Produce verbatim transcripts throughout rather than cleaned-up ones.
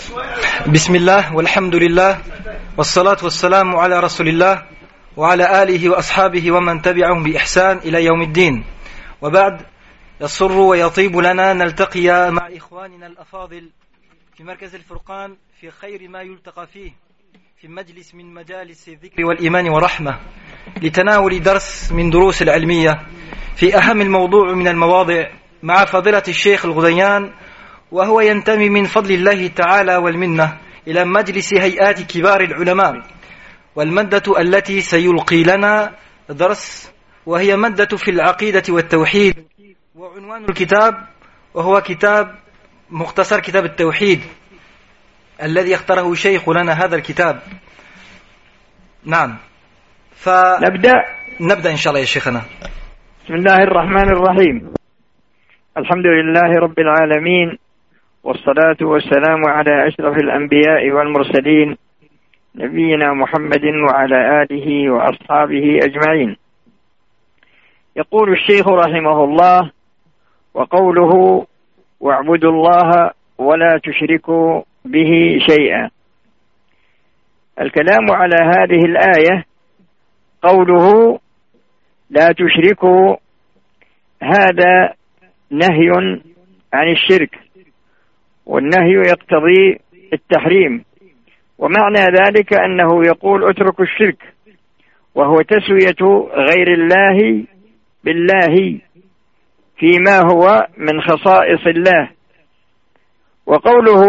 بسم الله والحمد لله والصلاة والسلام على رسول الله وعلى آله وأصحابه ومن تبعهم بإحسان إلى يوم الدين. وبعد، يسر ويطيب لنا نلتقي مع إخواننا الأفاضل في مركز الفرقان في خير ما يلتقى فيه، في مجلس من مجالس الذكر والإيمان ورحمة، لتناول درس من دروس العلمية في أهم الموضوع من المواضع مع فضيلة الشيخ الغديان، وهو ينتمي من فضل الله تعالى والمنة إلى مجلس هيئات كبار العلماء. والمادة التي سيلقي لنا درس وهي مادة في العقيدة والتوحيد، وعنوان الكتاب وهو كتاب مختصر كتاب التوحيد الذي اختاره شيخ لنا هذا الكتاب. نعم، فنبدأ نبدأ إن شاء الله يا شيخنا. بسم الله الرحمن الرحيم. الحمد لله رب العالمين، والصلاة والسلام على أشرف الأنبياء والمرسلين، نبينا محمد وعلى آله وأصحابه أجمعين. يقول الشيخ رحمه الله: وقوله واعبدوا الله ولا تشركوا به شيئا. الكلام على هذه الآية، قوله لا تشركوا هذا نهي عن الشرك، والنهي يقتضي التحريم، ومعنى ذلك أنه يقول اتركوا الشرك، وهو تسوية غير الله بالله فيما هو من خصائص الله. وقوله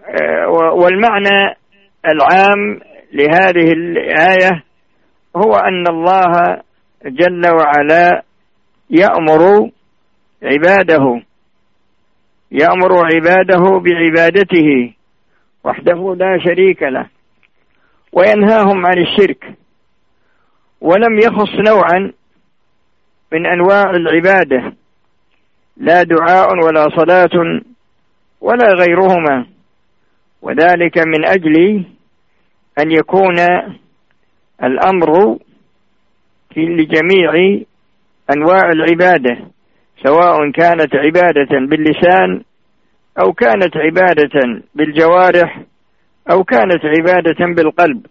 والمعنى العام لهذه الآية هو أن الله جل وعلا يأمر عباده يأمر عباده بعبادته وحده لا شريك له، وينهاهم عن الشرك، ولم يخص نوعا من أنواع العبادة، لا دعاء ولا صلاة ولا غيرهما، وذلك من أجل أن يكون الأمر في لجميع أنواع العبادة، سواء كانت عبادة باللسان أو كانت عبادة بالجوارح أو كانت عبادة بالقلب.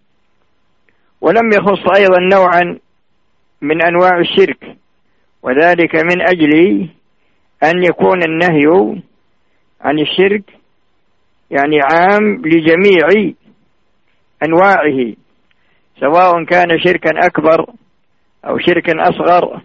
ولم يخص أيضا نوعا من أنواع الشرك، وذلك من أجل أن يكون النهي عن الشرك يعني عام لجميع أنواعه، سواء كان شركا أكبر أو شركا أصغر.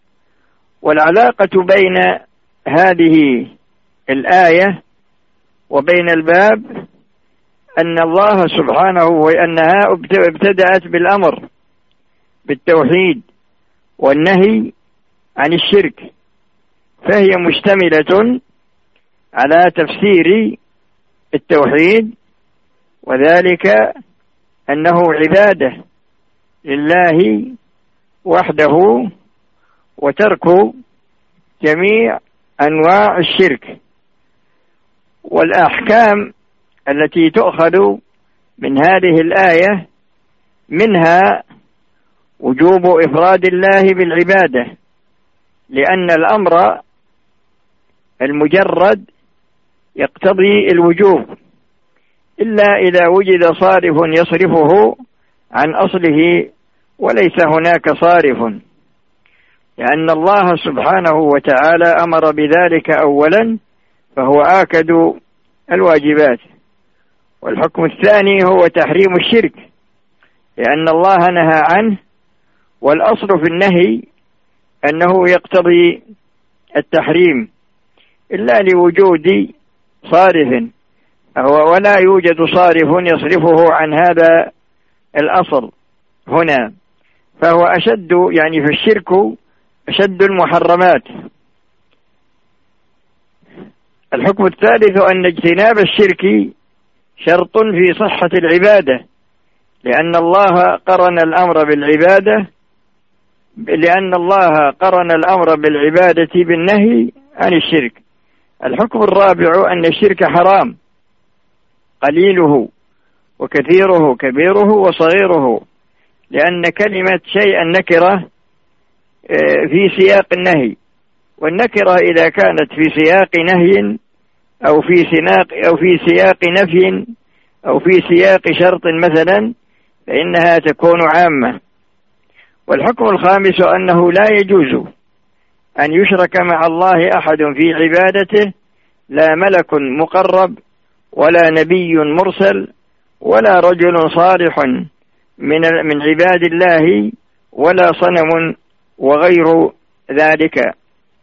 والعلاقة بين هذه الآية وبين الباب أن الله سبحانه وأنها ابتدأت بالأمر بالتوحيد والنهي عن الشرك، فهي مشتملة على تفسير التوحيد، وذلك أنه عبادة لله وحده، وترك جميع أنواع الشرك. والأحكام التي تؤخذ من هذه الآية منها وجوب إفراد الله بالعبادة، لأن الأمر المجرد يقتضي الوجوب، إلا إذا وجد صارف يصرفه عن أصله، وليس هناك صارف، لأن الله سبحانه وتعالى أمر بذلك أولا، فهو آكد الواجبات. والحكم الثاني هو تحريم الشرك، لأن الله نهى عنه، والأصل في النهي أنه يقتضي التحريم إلا لوجود صارف، ولا يوجد صارف يصرفه عن هذا الأصل هنا، فهو أشد يعني في الشرك أشد المحرمات. الحكم الثالث أن اجتناب الشرك شرط في صحة العبادة، لأن الله قرن الأمر بالعبادة لأن الله قرن الأمر بالعبادة بالنهي عن الشرك. الحكم الرابع أن الشرك حرام، قليله وكثيره، كبيره وصغيره، لأن كلمة شيء النكرة في سياق النهي، والنكرة إذا كانت في سياق نهي أو في سياق أو في سياق نفي أو في سياق شرط مثلا فإنها تكون عامة. والحكم الخامس أنه لا يجوز أن يشرك مع الله أحد في عبادته، لا ملك مقرب ولا نبي مرسل ولا رجل صالح من من عباد الله ولا صنم وغير ذلك.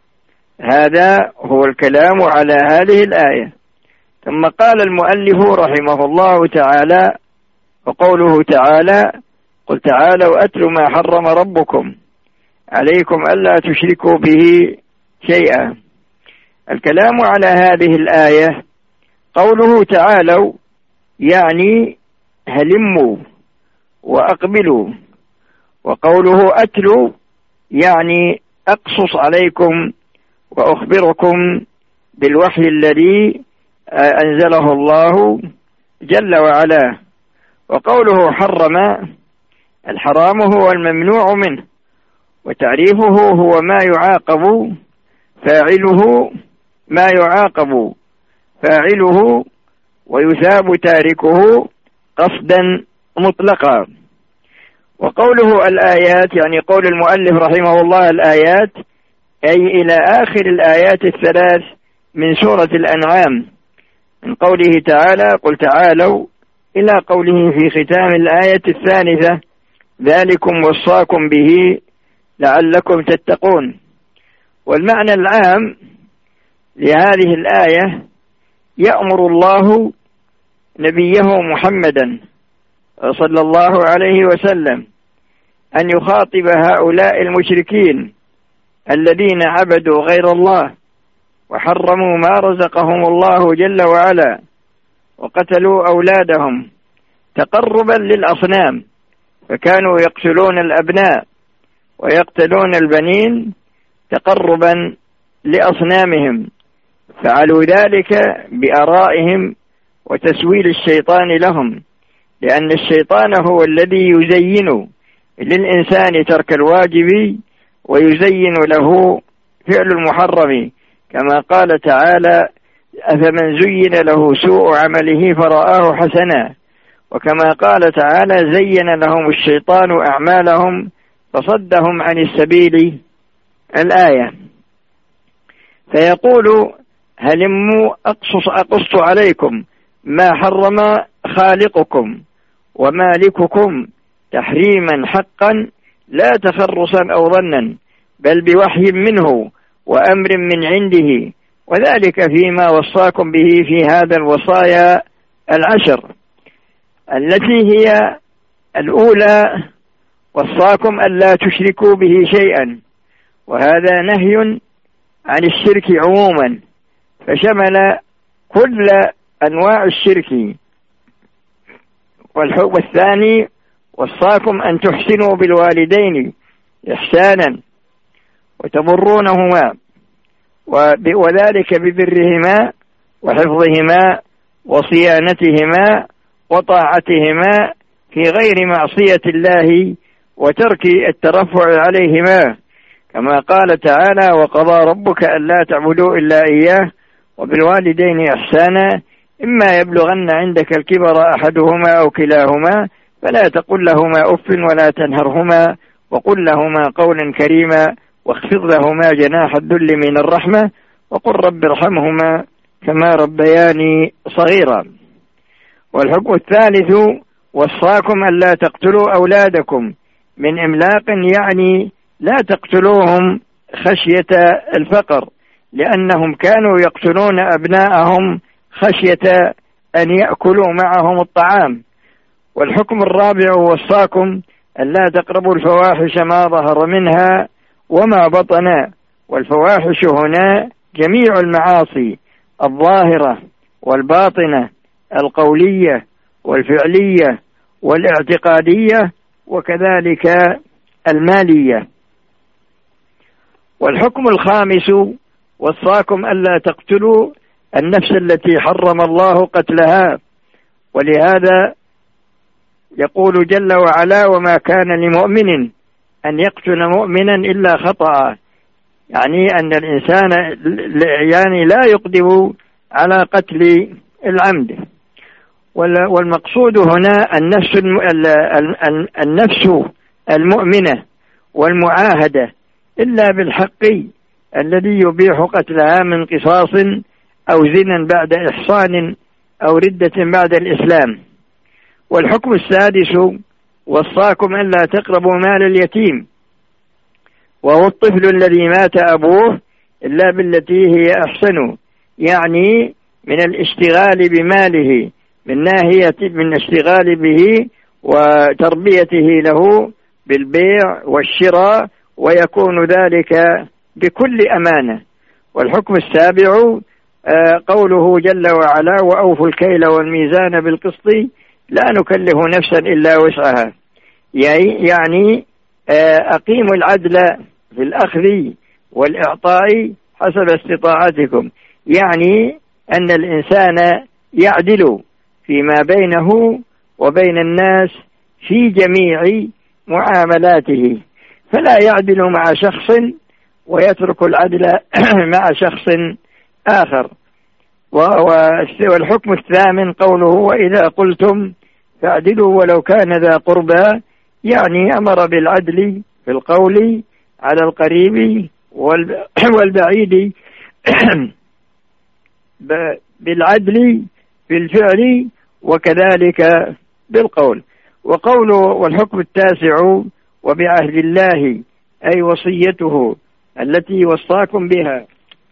هذا هو الكلام على هذه الآية. ثم قال المؤلف رحمه الله تعالى: وقوله تعالى: قل تعالوا أتل ما حرم ربكم عليكم ألا تشركوا به شيئا. الكلام على هذه الآية قوله تعالوا يعني هلموا وأقبلوا، وقوله أتلوا يعني أقصص عليكم وأخبركم بالوحي الذي أنزله الله جل وعلا. وقوله حرم، الحرام هو الممنوع منه، وتعريفه هو ما يعاقب فاعله ما يعاقب فاعله ويثاب تاركه قصدا مطلقا. وقوله الآيات يعني قول المؤلف رحمه الله الآيات، أي إلى آخر الآيات الثلاث من سورة الأنعام، من قوله تعالى: قل تعالوا، إلى قوله في ختام الآية الثالثة: ذلكم وصاكم به لعلكم تتقون. والمعنى العام لهذه الآية: يأمر الله نبيه محمدا صلى الله عليه وسلم أن يخاطب هؤلاء المشركين الذين عبدوا غير الله وحرموا ما رزقهم الله جل وعلا وقتلوا أولادهم تقربا للأصنام، فكانوا يقتلون الأبناء ويقتلون البنين تقربا لأصنامهم، فعلوا ذلك بآرائهم وتسويل الشيطان لهم، لأن الشيطان هو الذي يزين للإنسان ترك الواجب ويزين له فعل المحرم، كما قال تعالى: أفمن زين له سوء عمله فرآه حسنا، وكما قال تعالى: زين لهم الشيطان أعمالهم فصدهم عن السبيل، الآية. فيقول: هلموا أقصص أقص عليكم ما حرم خالقكم ومالككم تحريما حقا لا تخرصا أو ظنا، بل بوحي منه وأمر من عنده، وذلك فيما وصاكم به في هذا الوصايا العشر، التي هي الأولى: وصاكم ألا تشركوا به شيئا، وهذا نهي عن الشرك عموما، فشمل كل أنواع الشرك. والثاني: وصاكم أن تحسنوا بالوالدين إحسانا وتبرونهما، وذلك ببرهما وحفظهما وصيانتهما وطاعتهما في غير معصية الله وترك الترفع عليهما، كما قال تعالى: وقضى ربك ألا تعبدوا إلا إياه وبالوالدين إحسانا إما يبلغن عندك الكبر أحدهما أو كلاهما فلا تقل لهما أف ولا تنهرهما وقل لهما قولا كريما واخفض لهما جناح الذل من الرحمة وقل رب ارحمهما كما ربياني صغيرا. والحكم الثالث: وصاكم ألا تقتلوا أولادكم من إملاق، يعني لا تقتلوهم خشية الفقر، لأنهم كانوا يقتلون أبناءهم خشية أن يأكلوا معهم الطعام. والحكم الرابع: وصاكم ألا تقربوا الفواحش ما ظهر منها وما بطن، والفواحش هنا جميع المعاصي الظاهرة والباطنة، القولية والفعلية والاعتقادية وكذلك المالية. والحكم الخامس: وصاكم ألا تقتلوا النفس التي حرم الله قتلها، ولهذا يقول جل وعلا: وما كان لمؤمن أن يقتل مؤمنا إلا خطأ، يعني أن الإنسان يعني لا يقدم على قتل العمد. والمقصود هنا النفس النفس المؤمنة والمعاهدة إلا بالحق الذي يبيح قتلها من قصاص أو زنا بعد إحصان أو ردة بعد الإسلام. والحكم السادس وصاكم ألا تقربوا مال اليتيم وهو الطفل الذي مات أبوه إلا بالتي هي أحسن، يعني من الاشتغال بماله من ناحية من الاشتغال به وتربيته له بالبيع والشراء، ويكون ذلك بكل أمانة. والحكم السابع قوله جل وعلا وأوفوا الكيل والميزان بالقسط لا نكلف نفسا إلا وسعها، يعني أقيموا العدل في الأخذ والإعطاء حسب استطاعتكم، يعني أن الإنسان يعدل فيما بينه وبين الناس في جميع معاملاته، فلا يعدل مع شخص ويترك العدل مع شخص آخر. والحكم الثامن قوله وإذا قلتم فاعدلوا ولو كان ذا قربى، يعني أمر بالعدل في القول على القريب والبعيد بالعدل في الفعل وكذلك بالقول. وقوله والحكم التاسع وبعهد الله أي وصيته التي وصاكم بها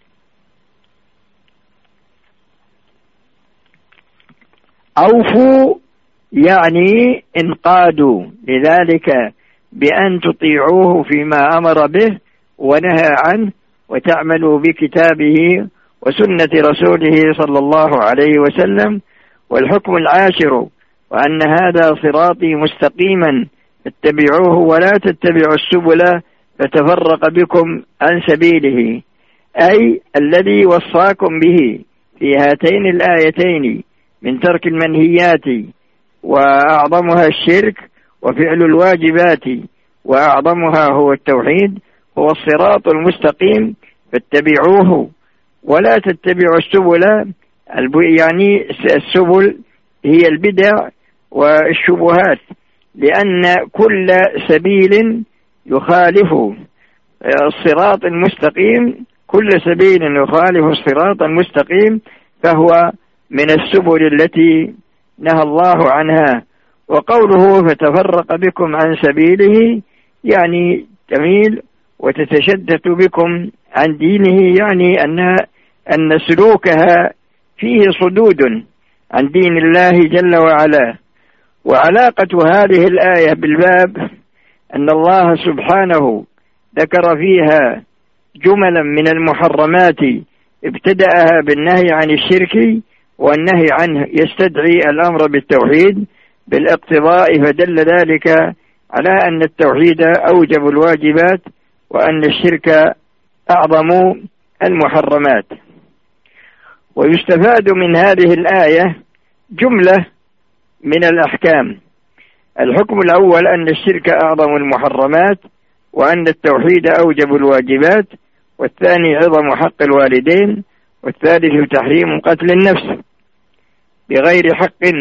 أوفوا، يعني انقادوا لذلك بأن تطيعوه فيما أمر به ونهى عنه وتعملوا بكتابه وسنة رسوله صلى الله عليه وسلم. والحكم العاشر وأن هذا صراطي مستقيما اتبعوه ولا تتبعوا السبل فتفرق بكم عن سبيله، أي الذي وصاكم به في هاتين الآيتين من ترك المنهيات وأعظمها الشرك وفعل الواجبات وأعظمها هو التوحيد هو الصراط المستقيم فاتبعوه ولا تتبعوا السبل، يعني السبل هي البدع والشبهات، لأن كل سبيل يخالف الصراط المستقيم، كل سبيل يخالف الصراط المستقيم فهو من السبل التي نهى الله عنها. وقوله فتفرق بكم عن سبيله يعني تميل وتتشتت بكم عن دينه، يعني أن أن سلوكها فيه صدود عن دين الله جل وعلا. وعلاقة هذه الآية بالباب أن الله سبحانه ذكر فيها جملا من المحرمات ابتدأها بالنهي عن الشرك، والنهي عنه يستدعي الأمر بالتوحيد بالاقتضاء، فدل ذلك على أن التوحيد أوجب الواجبات وأن الشرك أعظم المحرمات. ويستفاد من هذه الآية جملة من الأحكام. الحكم الأول أن الشرك أعظم المحرمات وأن التوحيد أوجب الواجبات، والثاني عظم حق الوالدين، والثالث تحريم قتل النفس بغير حق،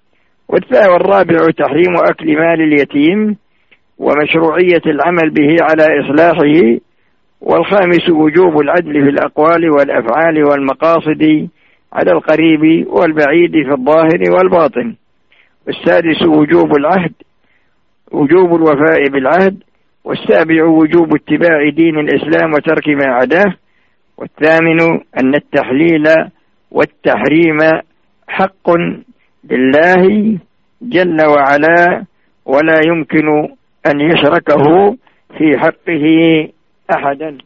والرابع تحريم أكل مال اليتيم ومشروعية العمل به على إصلاحه، والخامس وجوب العدل في الأقوال والأفعال والمقاصد على القريب والبعيد في الظاهر والباطن، والسادس وجوب العهد وجوب الوفاء بالعهد، والسابع وجوب اتباع دين الإسلام وترك ما عداه، والثامن أن التحليل والتحريم حق لله جل وعلا ولا يمكن أن يشركه في حقه أحدا.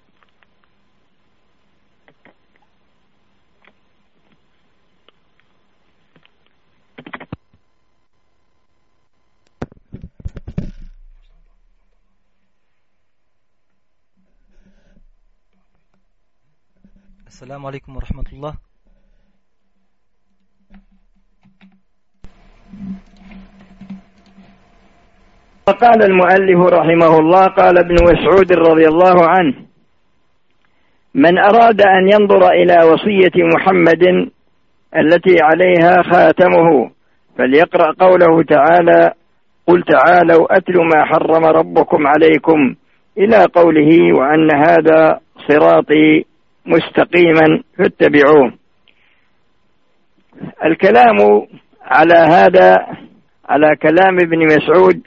السلام عليكم ورحمة الله. قال المؤلف رحمه الله قال ابن مسعود رضي الله عنه من أراد أن ينظر إلى وصية محمد التي عليها خاتمه فليقرأ قوله تعالى: قل تعالوا أتل ما حرم ربكم عليكم، إلى قوله: وأن هذا صراطي مستقيما فاتبعوه. الكلام على هذا على كلام ابن مسعود.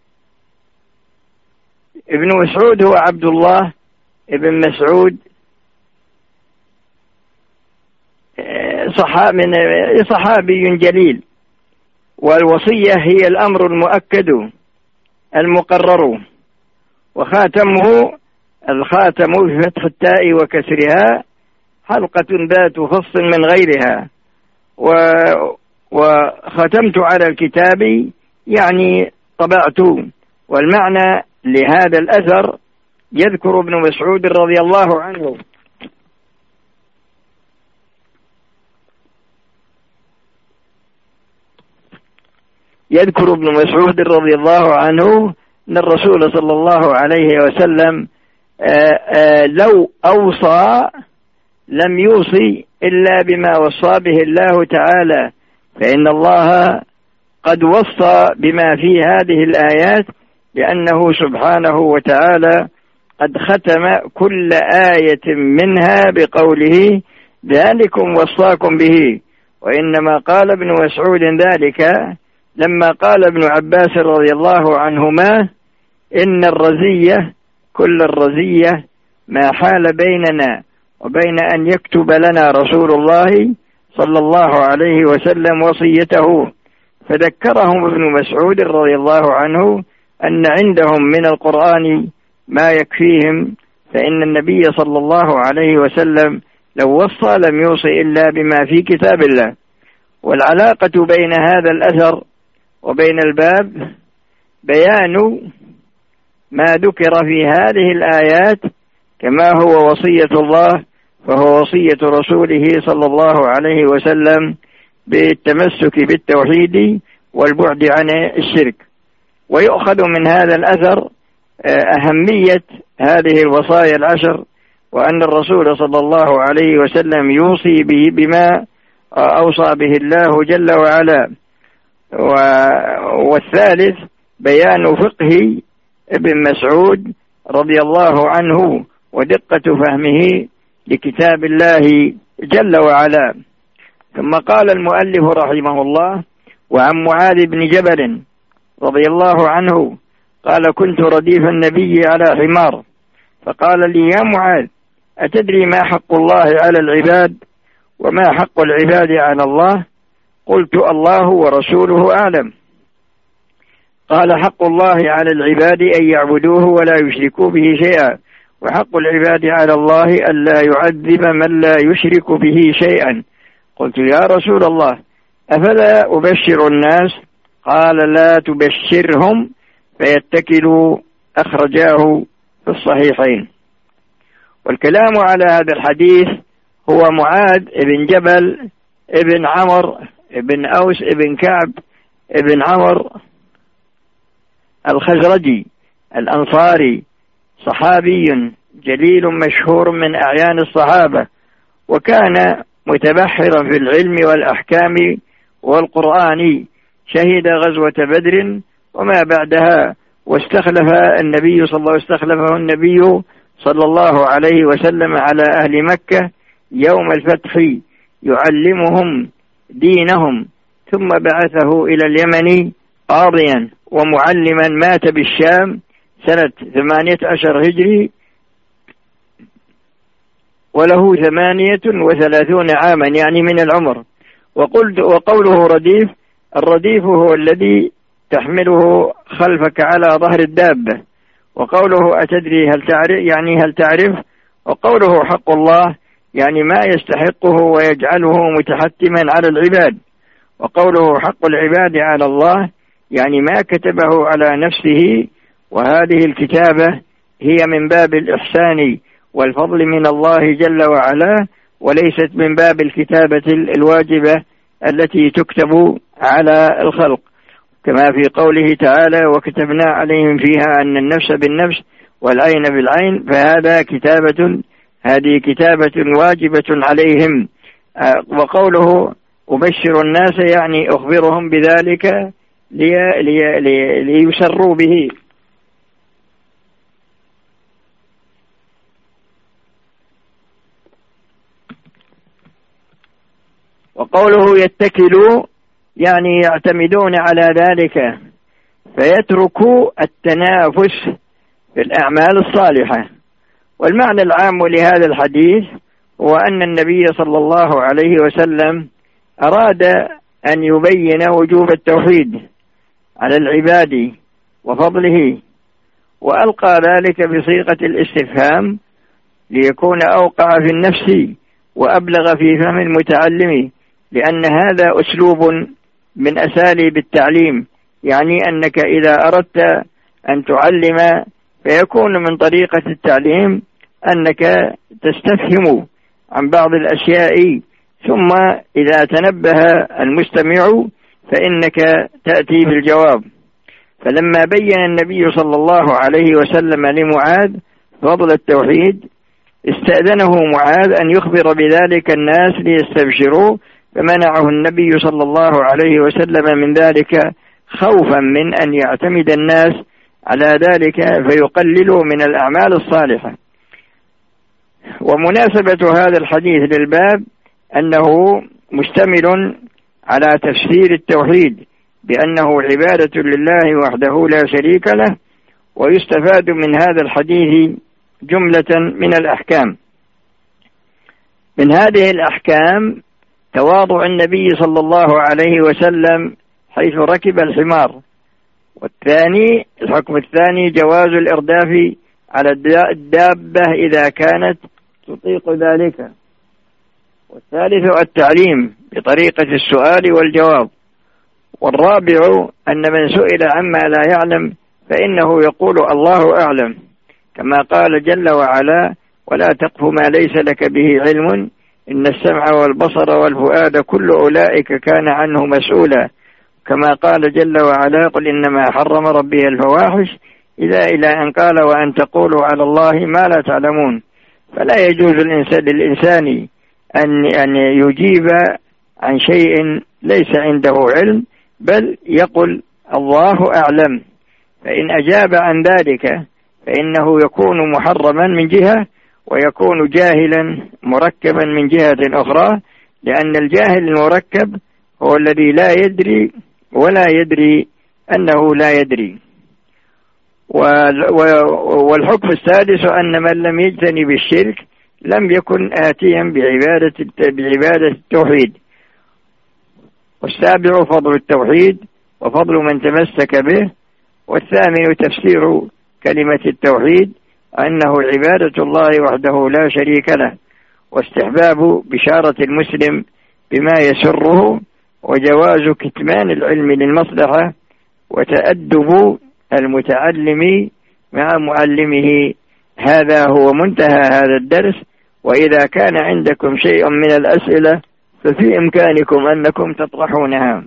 ابن مسعود هو عبد الله ابن مسعود، صحابي جليل، والوصية هي الأمر المؤكد المقرر، وخاتمه الخاتم بفتح التاء وكسرها حلقة ذات فص من غيرها، وختمت على الكتاب يعني طبعت. والمعنى لهذا الأثر يذكر ابن مسعود رضي الله عنه يذكر ابن مسعود رضي الله عنه أن الرسول صلى الله عليه وسلم آآ آآ لو أوصى لم يوصي إلا بما وصى به الله تعالى، فإن الله قد وصى بما في هذه الآيات، لأنه سبحانه وتعالى قد ختم كل آية منها بقوله: ذلكم وصاكم به. وإنما قال ابن مسعود ذلك لما قال ابن عباس رضي الله عنهما: إن الرزية كل الرزية ما حال بيننا وبين أن يكتب لنا رسول الله صلى الله عليه وسلم وصيته. فذكرهم ابن مسعود رضي الله عنه أن عندهم من القرآن ما يكفيهم، فإن النبي صلى الله عليه وسلم لو وصى لم يوصي إلا بما في كتاب الله. والعلاقة بين هذا الأثر وبين الباب بيان ما ذكر في هذه الآيات، كما هو وصية الله فهو وصية رسوله صلى الله عليه وسلم بالتمسك بالتوحيد والبعد عن الشرك. ويؤخذ من هذا الأثر أهمية هذه الوصايا العشر، وأن الرسول صلى الله عليه وسلم يوصي به بما أوصى به الله جل وعلا. والثالث بيان فقه ابن مسعود رضي الله عنه ودقة فهمه لكتاب الله جل وعلا. ثم قال المؤلف رحمه الله: وعن معاذ بن جبل رضي الله عنه قال: كنت رديف النبي على حمار، فقال لي: يا معاذ، أتدري ما حق الله على العباد وما حق العباد على الله؟ قلت: الله ورسوله أعلم. قال: حق الله على العباد أن يعبدوه ولا يشركوا به شيئا، وحق العباد على الله أن لا يعذب من لا يشرك به شيئا. قلت: يا رسول الله، أفلا أبشر الناس؟ قال: لا تبشرهم فيتكلوا. أخرجاه في الصحيحين. والكلام على هذا الحديث هو معاذ بن جبل ابن عمرو ابن أوس ابن كعب ابن عمرو الخزرجي الأنصاري، صحابي جليل مشهور من أعيان الصحابة، وكان متبحرا في العلم والأحكام والقرآن. شهد غزوة بدر وما بعدها، واستخلف النبي صلى الله استخلفه النبي صلى الله عليه وسلم على أهل مكة يوم الفتح يعلمهم دينهم، ثم بعثه إلى اليمن قاضيا ومعلما. مات بالشام سنة ثمانية عشر هجري وله ثمانية وثلاثون عاما يعني من العمر. وقلت وقوله رديف، الرديف هو الذي تحمله خلفك على ظهر الدابة. وقوله أتدري هل تعرف يعني هل تعرف. وقوله حق الله يعني ما يستحقه ويجعله متحتما على العباد. وقوله حق العباد على الله يعني ما كتبه على نفسه، وهذه الكتابة هي من باب الإحسان والفضل من الله جل وعلا، وليست من باب الكتابة الواجبة التي تكتب على الخلق، كما في قوله تعالى: وكتبنا عليهم فيها أن النفس بالنفس والعين بالعين. فهذا كتابة هذه كتابة واجبة عليهم. وقوله أبشر الناس يعني أخبرهم بذلك لي لي لي ليسروا به. وقوله يتكلوا يعني يعتمدون على ذلك، فيتركوا التنافس في الأعمال الصالحة. والمعنى العام لهذا الحديث هو أن النبي صلى الله عليه وسلم أراد أن يبين وجوب التوحيد على العباد وفضله، وألقى ذلك بصيغة الاستفهام ليكون أوقع في النفس وأبلغ في فهم المتعلم، لأن هذا أسلوب من أساليب التعليم، يعني أنك إذا أردت أن تعلم فيكون من طريقة التعليم أنك تستفهم عن بعض الأشياء، ثم إذا تنبه المستمع فإنك تأتي بالجواب. فلما بين النبي صلى الله عليه وسلم لمعاذ فضل التوحيد استأذنه معاذ أن يخبر بذلك الناس ليستبشروا، فمنعه النبي صلى الله عليه وسلم من ذلك خوفا من أن يعتمد الناس على ذلك فيقللوا من الأعمال الصالحة. ومناسبة هذا الحديث للباب أنه مشتمل على تفسير التوحيد بأنه عبادة لله وحده لا شريك له، ويستفاد من هذا الحديث جملة من الأحكام. من هذه الأحكام تواضع النبي صلى الله عليه وسلم حيث ركب الحمار، والثاني الحكم الثاني جواز الإرداف على الدابة إذا كانت تطيق ذلك، والثالث التعليم بطريقة السؤال والجواب، والرابع أن من سئل عما لا يعلم فإنه يقول الله أعلم، كما قال جل وعلا ولا تقف ما ليس لك به علم إن السمع والبصر والفؤاد كل أولئك كان عنه مسؤولا، كما قال جل وعلا قل إنما حرم ربي الفواحش إذا إلى أن قال وأن تقولوا على الله ما لا تعلمون. فلا يجوز الإنسان للإنسان أن أن يجيب عن شيء ليس عنده علم، بل يقول الله أعلم. فإن أجاب عن ذلك فإنه يكون محرما من جهة، ويكون جاهلا مركبا من جهة أخرى، لأن الجاهل المركب هو الذي لا يدري ولا يدري أنه لا يدري. والحكم السادس أن من لم يجتنب الشرك لم يكن آتيا بعبادة بعبادة التوحيد. والسابع فضل التوحيد وفضل من تمسك به. والثامن تفسير كلمة التوحيد أنه عبادة الله وحده لا شريك له، واستحباب بشارة المسلم بما يسره، وجواز كتمان العلم للمصلحة، وتأدب المتعلم مع معلمه. هذا هو منتهى هذا الدرس. وإذا كان عندكم شيء من الأسئلة ففي إمكانكم أنكم تطرحونها.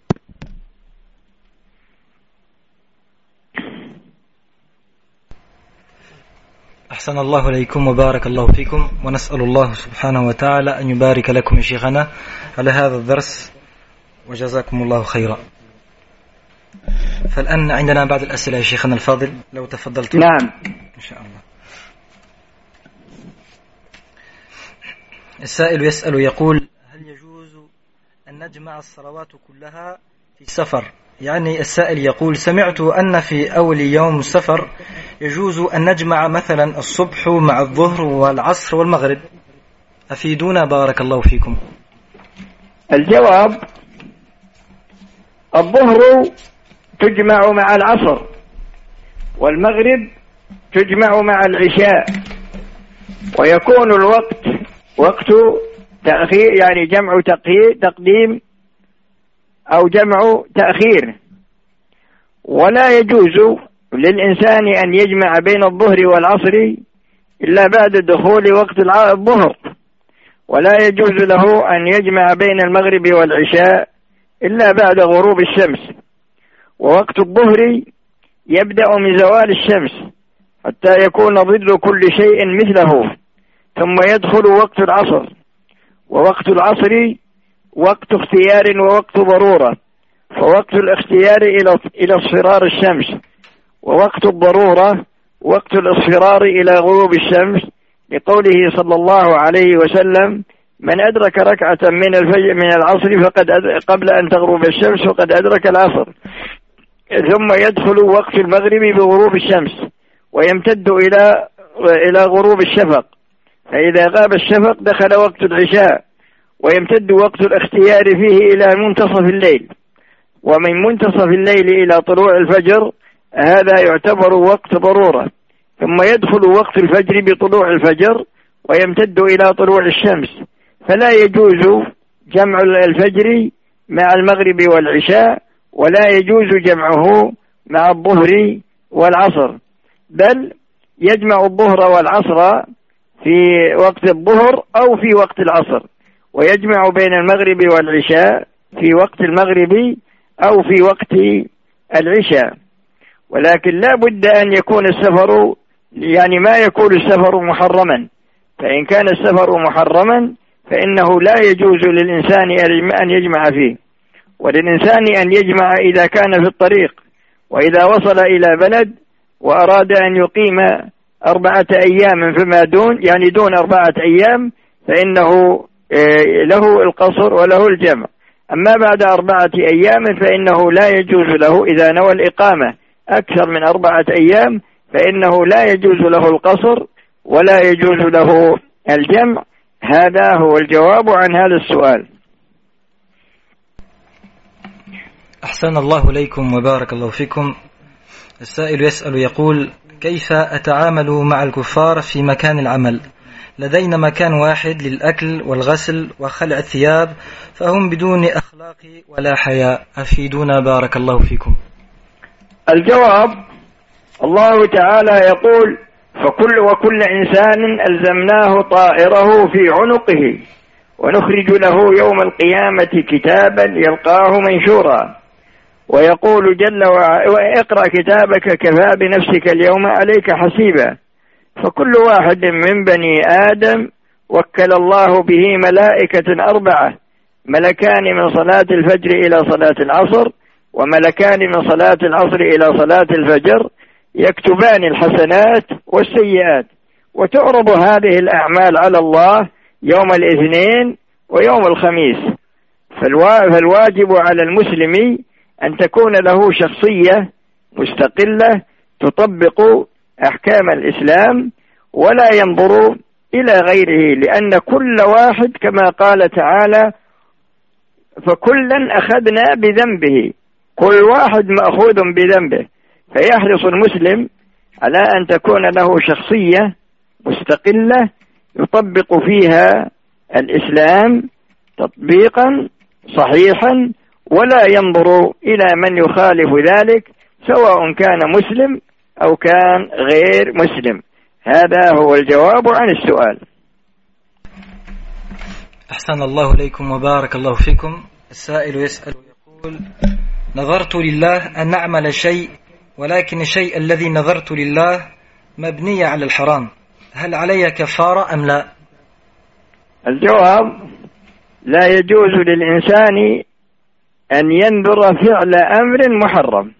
أحسن الله إليكم وبارك الله فيكم، ونسأل الله سبحانه وتعالى أن يبارك لكم يا شيخنا على هذا الدرس، وجزاكم الله خيرا. فالآن عندنا بعض الأسئلة يا شيخنا الفاضل، لو تفضلتم. نعم إن شاء الله. السائل يسأل يقول: هل يجوز أن نجمع الصلوات كلها في سفر؟ يعني السائل يقول: سمعت أن في أول يوم السفر يجوز أن نجمع مثلا الصبح مع الظهر والعصر والمغرب، أفيدونا بارك الله فيكم. الجواب: الظهر تجمع مع العصر، والمغرب تجمع مع العشاء، ويكون الوقت وقت تأخير، يعني جمع تقديم أو جمع تأخير. ولا يجوز للإنسان أن يجمع بين الظهر والعصر إلا بعد دخول وقت الظهر، ولا يجوز له أن يجمع بين المغرب والعشاء إلا بعد غروب الشمس. ووقت الظهر يبدأ من زوال الشمس حتى يكون ضد كل شيء مثله، ثم يدخل وقت العصر، ووقت العصر وقت اختيار ووقت ضرورة، فوقت الاختيار إلى إلى اصفرار الشمس، ووقت الضرورة وقت الاصفرار إلى غروب الشمس، لقوله صلى الله عليه وسلم: من أدرك ركعة من الفجر من العصر فقد قبل أن تغرب الشمس فقد أدرك العصر. ثم يدخل وقت المغرب بغروب الشمس، ويمتد إلى إلى غروب الشفق، فإذا غاب الشفق دخل وقت العشاء، ويمتد وقت الاختيار فيه إلى منتصف الليل، ومن منتصف الليل إلى طلوع الفجر هذا يعتبر وقت ضرورة. ثم يدخل وقت الفجر بطلوع الفجر، ويمتد إلى طلوع الشمس، فلا يجوز جمع الفجر مع المغرب والعشاء، ولا يجوز جمعه مع الظهر والعصر، بل يجمع الظهر والعصر في وقت الظهر أو في وقت العصر، ويجمع بين المغرب والعشاء في وقت المغرب أو في وقت العشاء. ولكن لا بد أن يكون السفر، يعني ما يكون السفر محرما، فإن كان السفر محرما فإنه لا يجوز للإنسان أن يجمع فيه، وللإنسان أن يجمع إذا كان في الطريق، وإذا وصل إلى بلد وأراد أن يقيم أربعة أيام فيما دون، يعني دون أربعة أيام، فإنه له القصر وله الجمع. أما بعد أربعة أيام فإنه لا يجوز له، إذا نوى الإقامة أكثر من أربعة أيام فإنه لا يجوز له القصر ولا يجوز له الجمع. هذا هو الجواب عن هذا السؤال. أحسن الله إليكم وبارك الله فيكم. السائل يسأل يقول: كيف أتعامل مع الكفار في مكان العمل؟ لدينا مكان واحد للأكل والغسل وخلع الثياب، فهم بدون أخلاق ولا حياء، أفيدونا بارك الله فيكم. الجواب: الله تعالى يقول: فكل وكل إنسان ألزمناه طائره في عنقه ونخرج له يوم القيامة كتابا يلقاه منشورا. ويقول جل وعلا: اقرأ كتابك كفى بنفسك اليوم عليك حسيبا. فكل واحد من بني آدم وكل الله به ملائكة أربعة: ملكان من صلاة الفجر إلى صلاة العصر، وملكان من صلاة العصر إلى صلاة الفجر، يكتبان الحسنات والسيئات. وتعرض هذه الأعمال على الله يوم الاثنين ويوم الخميس. فالواجب على المسلم أن تكون له شخصية مستقلة تطبق أحكام الإسلام، ولا ينظر إلى غيره، لأن كل واحد كما قال تعالى: فكلا أخذنا بذنبه، كل واحد مأخوذ بذنبه. فيحرص المسلم على أن تكون له شخصية مستقلة يطبق فيها الإسلام تطبيقا صحيحا، ولا ينظر إلى من يخالف ذلك سواء كان مسلم أو كان غير مسلم. هذا هو الجواب عن السؤال. أحسن الله إليكم وبارك الله فيكم. السائل يسأل يقول: نظرت لله أن أعمل شيء، ولكن الشيء الذي نظرت لله مبني على الحرام، هل علي كفارة أم لا؟ الجواب: لا يجوز للإنسان أن ينذر فعل أمر محرم،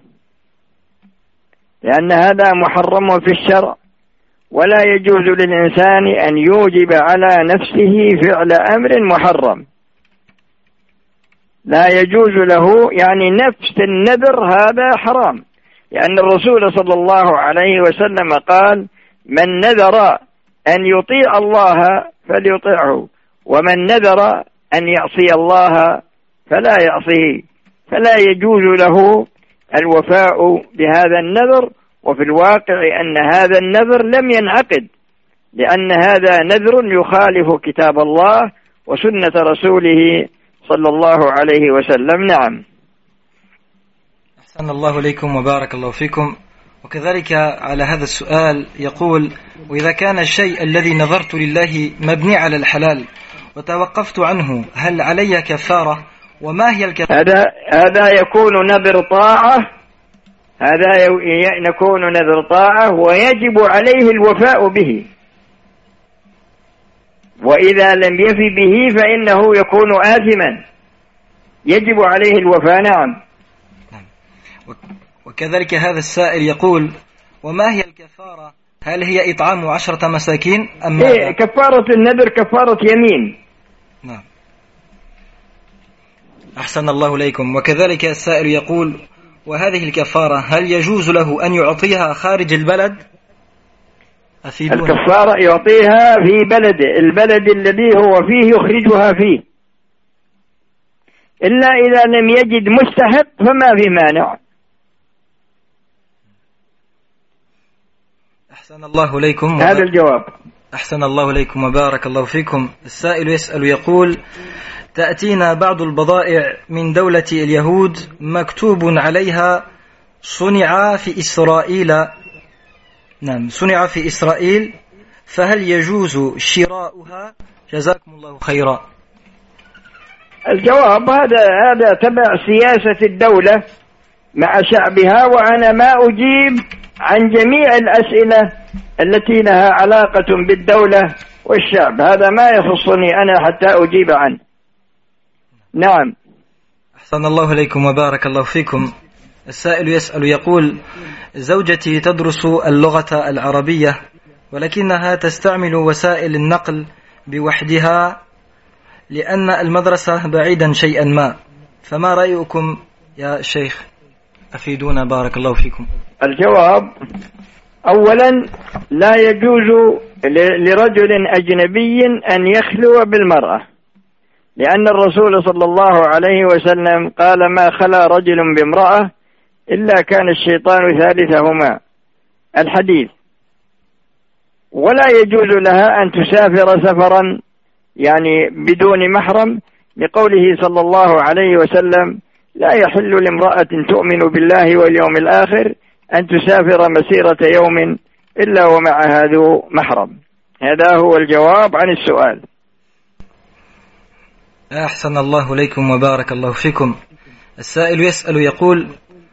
لأن هذا محرم في الشرع، ولا يجوز للإنسان أن يوجب على نفسه فعل أمر محرم. لا يجوز له، يعني نفس النذر هذا حرام، لأن الرسول صلى الله عليه وسلم قال: من نذر أن يطيع الله فليطيعه، ومن نذر أن يعصي الله فلا يعصيه. فلا يجوز له الوفاء بهذا النذر، وفي الواقع أن هذا النذر لم ينعقد، لأن هذا نذر يخالف كتاب الله وسنة رسوله صلى الله عليه وسلم. نعم. أحسن الله إليكم وبارك الله فيكم. وكذلك على هذا السؤال يقول: وإذا كان الشيء الذي نظرت لله مبني على الحلال وتوقفت عنه، هل علي كفارة؟ وما هي الكفارة؟ هذا هذا يكون نذر طاعة، هذا يكون نذر طاعة ويجب عليه الوفاء به. وإذا لم يف به فإنه يكون آثما يجب عليه الوفاء. نعم. وكذلك هذا السائل يقول: وما هي الكفارة؟ هل هي إطعام عشرة مساكين أم إيه كفارة النذر كفارة يمين. نعم. أحسن الله إليكم. وكذلك السائل يقول: وهذه الكفارة هل يجوز له أن يعطيها خارج البلد؟ أفيدون. الكفارة يعطيها في بلده، البلد الذي هو فيه يخرجها فيه، إلا إذا لم يجد مستحق فما في مانع. أحسن الله إليكم. هذا الجواب. أحسن الله إليكم وبارك الله فيكم. السائل يسأل يقول: تأتينا بعض البضائع من دولة اليهود مكتوب عليها صنع في إسرائيل. نعم، صنع في إسرائيل، فهل يجوز شراؤها؟ جزاكم الله خيرا. الجواب هذا هذا تبع سياسة الدولة مع شعبها، وأنا ما أجيب عن جميع الأسئلة التي لها علاقة بالدولة والشعب، هذا ما يخصني أنا حتى أجيب عنه. نعم. أحسن الله إليكم وبارك الله فيكم. السائل يسأل يقول: زوجتي تدرس اللغة العربية ولكنها تستعمل وسائل النقل بوحدها لأن المدرسة بعيدا شيئا ما، فما رأيكم يا شيخ؟ أفيدونا بارك الله فيكم. الجواب: أولا لا يجوز لرجل أجنبي أن يخلو بالمرأة، لأن الرسول صلى الله عليه وسلم قال: ما خلا رجل بامرأة إلا كان الشيطان ثالثهما، الحديث. ولا يجوز لها أن تسافر سفرا يعني بدون محرم، لقوله صلى الله عليه وسلم: لا يحل لامرأة تؤمن بالله واليوم الآخر أن تسافر مسيرة يوم إلا ومعها ذو محرم. هذا هو الجواب عن السؤال. أحسن الله إليكم وبارك الله فيكم. السائل يسأل يقول: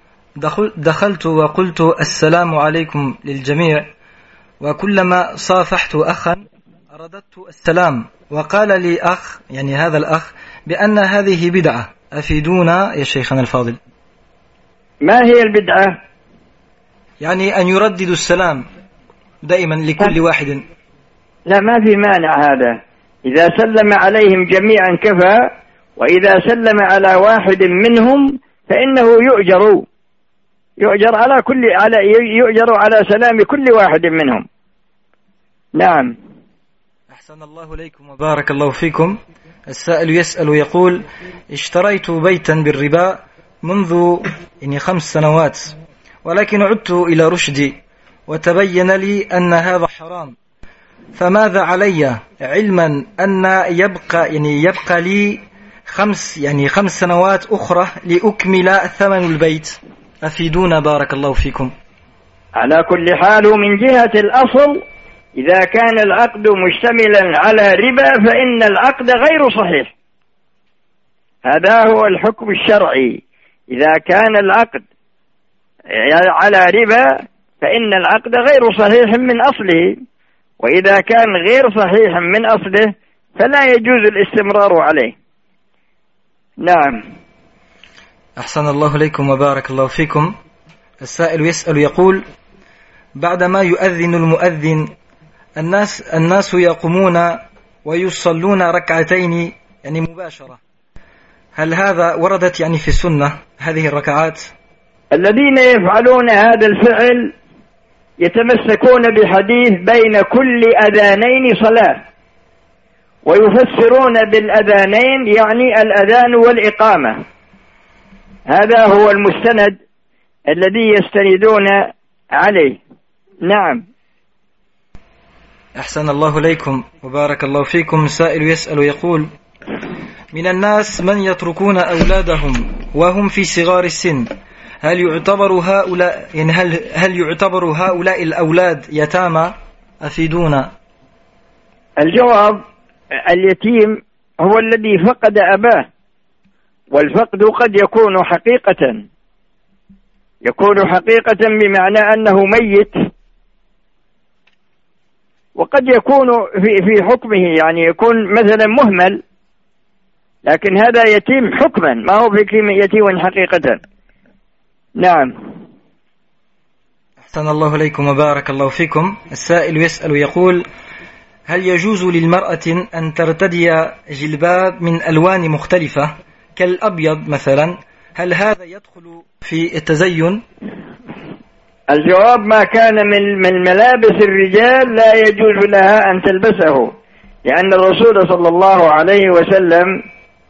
دخلت وقلت السلام عليكم للجميع، وكلما صافحت أخا رددت السلام، وقال لي أخ يعني هذا الأخ بأن هذه بدعة، أفيدونا يا شيخنا الفاضل. ما هي البدعة؟ يعني أن يردد السلام دائما لكل واحد. لا، ما في مانع هذا، إذا سلم عليهم جميعا كفى، وإذا سلم على واحد منهم فإنه يؤجر يؤجر على كل على يؤجر على سلام كل واحد منهم. نعم. أحسن الله إليكم وبارك الله فيكم. السائل يسأل يقول: اشتريت بيتا بالربا منذ يعني خمس سنوات، ولكن عدت إلى رشدي وتبين لي أن هذا حرام، فماذا علي علما أن يبقى يعني يبقى لي خمس يعني خمس سنوات أخرى لأكمل ثمن البيت؟ أفيدونا بارك الله فيكم. على كل حال، من جهة الأصل إذا كان العقد مشتملا على ربا فإن العقد غير صحيح، هذا هو الحكم الشرعي. إذا كان العقد على ربا فإن العقد غير صحيح من أصله، وإذا كان غير صحيح من أصله فلا يجوز الاستمرار عليه. نعم. أحسن الله إليكم وبارك الله فيكم. السائل يسأل يقول: بعدما يؤذن المؤذن الناس الناس يقومون ويصلون ركعتين يعني مباشرة، هل هذا وردت يعني في السنة هذه الركعات؟ الذين يفعلون هذا الفعل يتمسكون بحديث بين كل أذانين صلاة، ويفسرون بالأذانين يعني الأذان والإقامة، هذا هو المستند الذي يستندون عليه. نعم. أحسن الله إليكم وبارك الله فيكم. سائل يسأل يقول: من الناس من يتركون أولادهم وهم في صغار السن، هل يعتبر هؤلاء يعني هل هل يعتبر هؤلاء الأولاد يتامى؟ أفيدونا. الجواب: اليتيم هو الذي فقد أباه، والفقد قد يكون حقيقة يكون حقيقة بمعنى أنه ميت، وقد يكون في في حكمه، يعني يكون مثلا مهمل، لكن هذا يتيم حكما، ما هو في يتيم حقيقة. نعم. أحسن الله إليكم وبارك الله فيكم. السائل يسأل يقول: هل يجوز للمرأة أن ترتدي جلباب من ألوان مختلفة كالأبيض مثلا؟ هل هذا يدخل في التزين؟ الجواب: ما كان من من ملابس الرجال لا يجوز لها أن تلبسه، لأن الرسول صلى الله عليه وسلم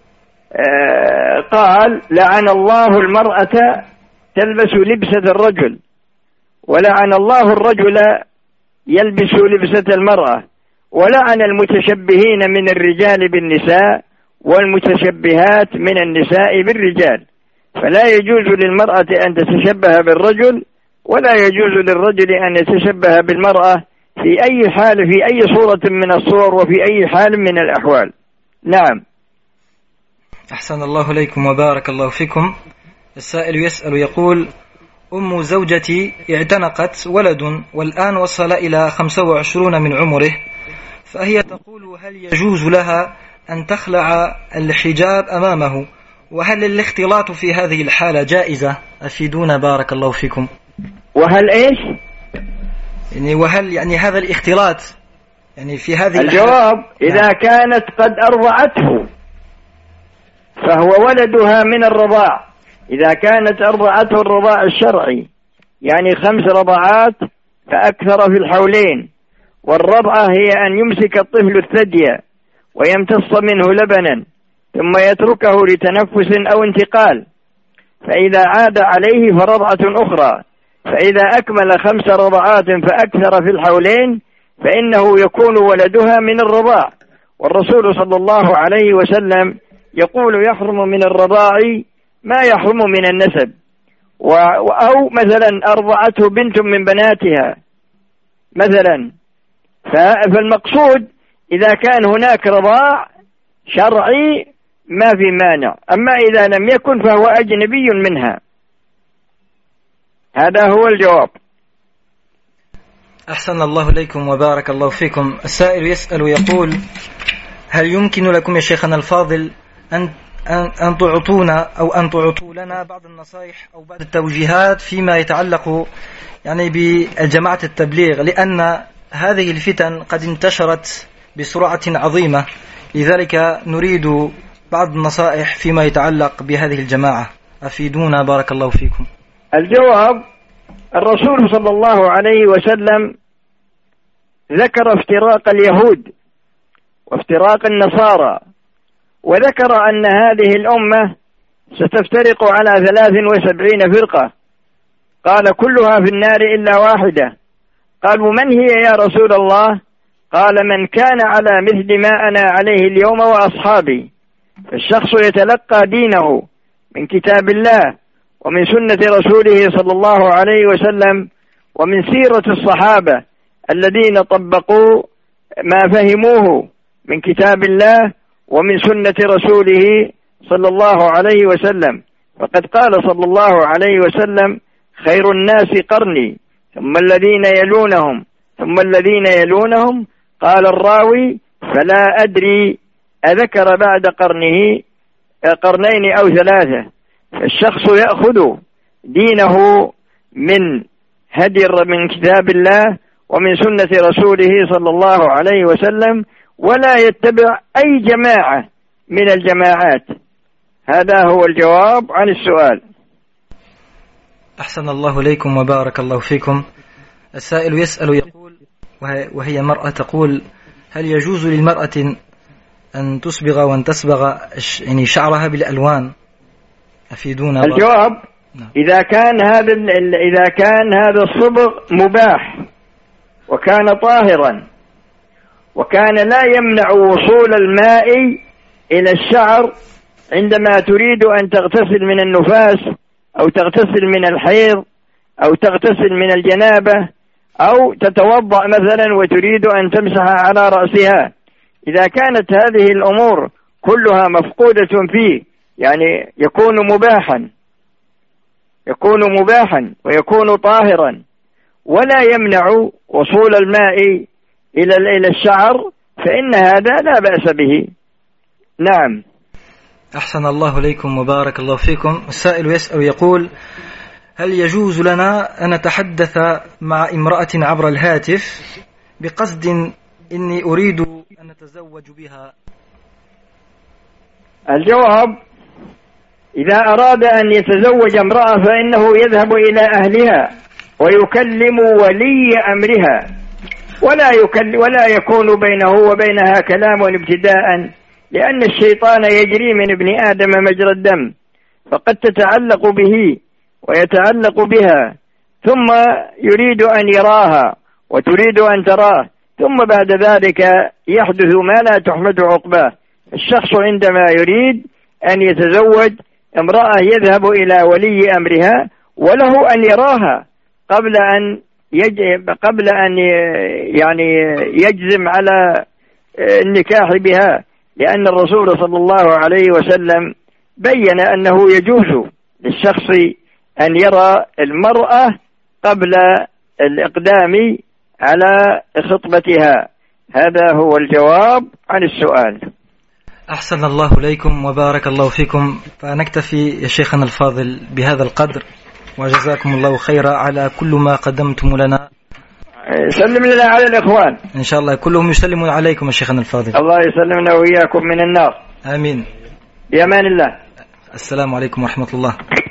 قال: لعن الله المرأة تلبس لبسة الرجل، ولعن الله الرجل يلبس لبسة المرأة، ولعن المتشبهين من الرجال بالنساء والمتشبهات من النساء بالرجال. فلا يجوز للمرأة أن تتشبه بالرجل، ولا يجوز للرجل أن يتشبه بالمرأة في أي حال، في أي صورة من الصور، وفي أي حال من الأحوال. نعم. أحسن الله إليكم وبارك الله فيكم. السائل يسأل يقول: أم زوجتي اعتنقت ولد والآن وصل إلى خمسة وعشرين من عمره، فهي تقول: هل يجوز لها أن تخلع الحجاب أمامه؟ وهل الاختلاط في هذه الحالة جائزة؟ أفيدونا بارك الله فيكم. وهل إيش؟ يعني وهل يعني هذا الاختلاط يعني في هذه الجواب: إذا نعم. كانت قد أرضعته فهو ولدها من الرضاع. إذا كانت أرضعته الرضاع الشرعي، يعني خمس رضعات فأكثر في الحولين، والرضعة هي أن يمسك الطفل الثدي ويمتص منه لبنا ثم يتركه لتنفس أو انتقال، فإذا عاد عليه فرضعة أخرى، فإذا أكمل خمس رضعات فأكثر في الحولين فإنه يكون ولدها من الرضاع. والرسول صلى الله عليه وسلم يقول: يحرم من الرضاع ما يحرم من النسب، أو مثلا أرضعته بنت من بناتها مثلا. فالمقصود إذا كان هناك رضاع شرعي ما في مانع، أما إذا لم يكن فهو أجنبي منها. هذا هو الجواب. أحسن الله إليكم وبارك الله فيكم. السائل يسأل يقول: هل يمكن لكم يا شيخنا الفاضل أن أن تعطونا أو أن تعطوا لنا بعض النصائح أو بعض التوجيهات فيما يتعلق يعني بجماعة التبليغ، لأن هذه الفتن قد انتشرت بسرعة عظيمة، لذلك نريد بعض النصائح فيما يتعلق بهذه الجماعة. أفيدونا بارك الله فيكم. الجواب: الرسول صلى الله عليه وسلم ذكر افتراق اليهود وافتراق النصارى، وذكر أن هذه الأمة ستفترق على ثلاث وسبعين فرقة، قال: كلها في النار إلا واحدة. قالوا: من هي يا رسول الله؟ قال: من كان على مثل ما أنا عليه اليوم وأصحابي. فالشخص يتلقى دينه من كتاب الله ومن سنة رسوله صلى الله عليه وسلم ومن سيرة الصحابة الذين طبقوا ما فهموه من كتاب الله ومن سنة رسوله صلى الله عليه وسلم. فقد قال صلى الله عليه وسلم: خير الناس قرني ثم الذين يلونهم ثم الذين يلونهم. قال الراوي: فلا أدري أذكر بعد قرنه قرنين أو ثلاثة. فالشخص يأخذ دينه من هدي من كتاب الله ومن سنة رسوله صلى الله عليه وسلم، ولا يتبع أي جماعة من الجماعات. هذا هو الجواب عن السؤال. أحسن الله إليكم وبارك الله فيكم. السائل يسأل يقول، وهي مرأة تقول: هل يجوز للمرأة أن تصبغ وأن تصبغ يعني شعرها بالألوان؟ أفيدونا. الجواب: إذا كان هذا إذا كان هذا الصبغ مباح وكان طاهرا وكان لا يمنع وصول الماء إلى الشعر عندما تريد أن تغتسل من النفاس أو تغتسل من الحيض أو تغتسل من الجنابة أو تتوضأ مثلا وتريد أن تمسح على رأسها، إذا كانت هذه الأمور كلها مفقودة فيه يعني يكون مباحا يكون مباحا ويكون طاهرا ولا يمنع وصول الماء إلى إلى الشعر فإن هذا لا بأس به. نعم. أحسن الله إليكم وبارك الله فيكم. السائل يسأل يقول: هل يجوز لنا أن نتحدث مع امرأة عبر الهاتف بقصد إني أريد أن نتزوج بها؟ الجواب: إذا أراد أن يتزوج امرأة فإنه يذهب إلى أهلها ويكلم ولي أمرها، ولا يكلم ولا يكون بينه وبينها كلام ابتداء، لأن الشيطان يجري من ابن آدم مجرى الدم، فقد تتعلق به ويتعلق بها، ثم يريد أن يراها وتريد أن تراه، ثم بعد ذلك يحدث ما لا تحمد عقباه. الشخص عندما يريد أن يتزوج امرأة يذهب إلى ولي أمرها، وله أن يراها قبل أن يج... قبل أن يعني يجزم على النكاح بها، لأن الرسول صلى الله عليه وسلم بين أنه يجوز للشخص أن يرى المرأة قبل الإقدام على خطبتها. هذا هو الجواب عن السؤال. أحسن الله إليكم وبارك الله فيكم. فنكتفي يا شيخنا الفاضل بهذا القدر، وجزاكم الله خيرا على كل ما قدمتم لنا. سلم لنا على الإخوان إن شاء الله، كلهم يسلمون عليكم يا شيخنا الفاضل. الله يسلمنا وإياكم من النار. آمين. بأمان الله. السلام عليكم ورحمة الله.